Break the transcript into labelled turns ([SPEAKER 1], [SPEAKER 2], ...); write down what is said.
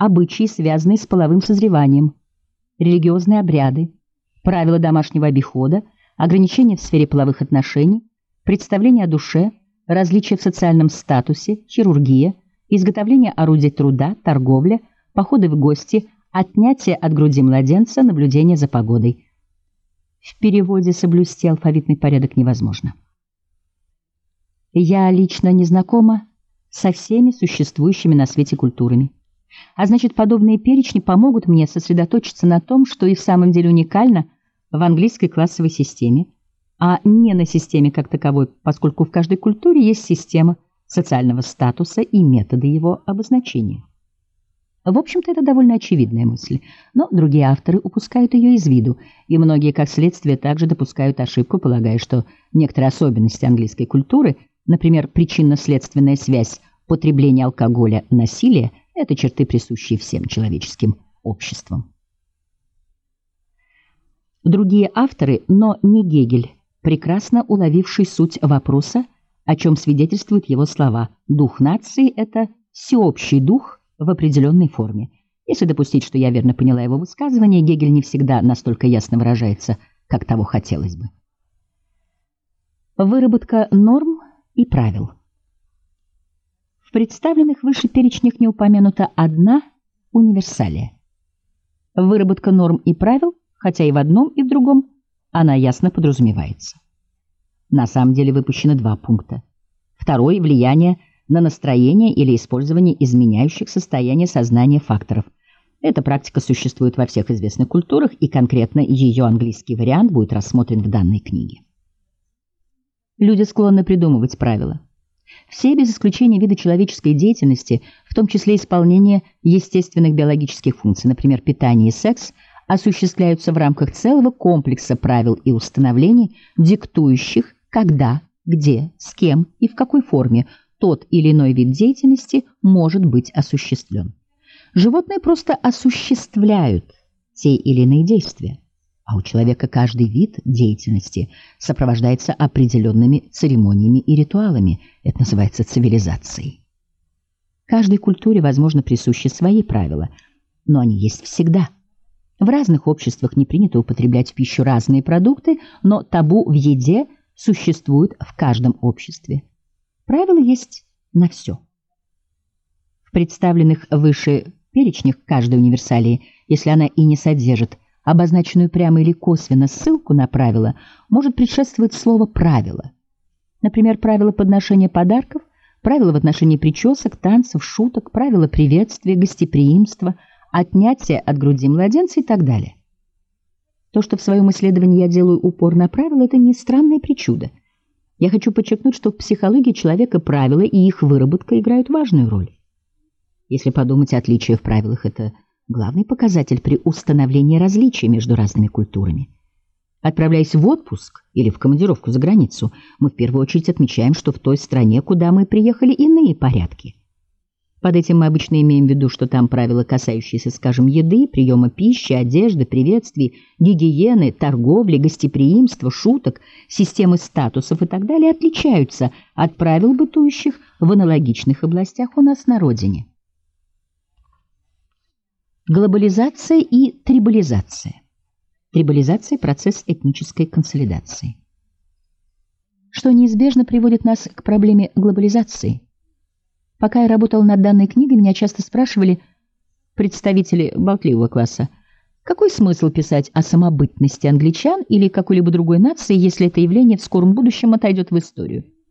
[SPEAKER 1] обычаи, связанные с половым созреванием, религиозные обряды, правила домашнего обихода, ограничения в сфере половых отношений, представления о душе, различия в социальном статусе, хирургия, изготовление орудий труда, торговля, походы в гости, отнятие от груди младенца, наблюдение за погодой. В переводе соблюсти алфавитный порядок невозможно. Я лично не знакома со всеми существующими на свете культурами. А значит, подобные перечни помогут мне сосредоточиться на том, что и в самом деле уникально в английской классовой системе, а не на системе как таковой, поскольку в каждой культуре есть система социального статуса и методы его обозначения. В общем-то, это довольно очевидная мысль, но другие авторы упускают ее из виду, и многие, как следствие, также допускают ошибку, полагая, что некоторые особенности английской культуры, например, причинно-следственная связь потребления алкоголя, насилия, это черты, присущие всем человеческим обществам. Другие авторы, но не Гегель, прекрасно уловивший суть вопроса, о чем свидетельствуют его слова. Дух нации – это всеобщий дух в определенной форме. Если допустить, что я верно поняла его высказывание, Гегель не всегда настолько ясно выражается, как того хотелось бы. Выработка норм и правил. В представленных выше перечнях не упомянута одна универсалия. Выработка норм и правил, хотя и в одном, и в другом, она ясно подразумевается. На самом деле выпущено два пункта. Второй – влияние на настроение или использование изменяющих состояние сознания факторов. Эта практика существует во всех известных культурах, и конкретно ее английский вариант будет рассмотрен в данной книге. Люди склонны придумывать правила. Все, без исключения виды человеческой деятельности, в том числе исполнение естественных биологических функций, например, питание и секс, осуществляются в рамках целого комплекса правил и установлений, диктующих, когда, где, с кем и в какой форме тот или иной вид деятельности может быть осуществлен. Животные просто осуществляют те или иные действия, а у человека каждый вид деятельности сопровождается определенными церемониями и ритуалами. Это называется цивилизацией. Каждой культуре, возможно, присущи свои правила, но они есть всегда. В разных обществах не принято употреблять в пищу разные продукты, но табу в еде существует в каждом обществе. Правила есть на все. В представленных выше перечнях каждой универсалии, если она и не содержит обозначенную прямо или косвенно ссылку на правила, может предшествовать слово «правило». Например, правила подношения подарков, правила в отношении причесок, танцев, шуток, правила приветствия, гостеприимства, отнятия от груди младенца и так далее. То, что в своем исследовании я делаю упор на правила, это не странное причуда. Я хочу подчеркнуть, что в психологии человека правила и их выработка играют важную роль. Если подумать, отличия в правилах – это главный показатель при установлении различий между разными культурами. Отправляясь в отпуск или в командировку за границу, мы в первую очередь отмечаем, что в той стране, куда мы приехали, иные порядки. Под этим мы обычно имеем в виду, что там правила, касающиеся, скажем, еды, приема пищи, одежды, приветствий, гигиены, торговли, гостеприимства, шуток, системы статусов и так далее, отличаются от правил, бытующих в аналогичных областях у нас на родине. Глобализация и трибализация. Трибализация – процесс этнической консолидации. Что неизбежно приводит нас к проблеме глобализации. Пока я работала над данной книгой, меня часто спрашивали представители болтливого класса, какой смысл писать о самобытности англичан или какой-либо другой нации, если это явление в скором будущем отойдет в историю.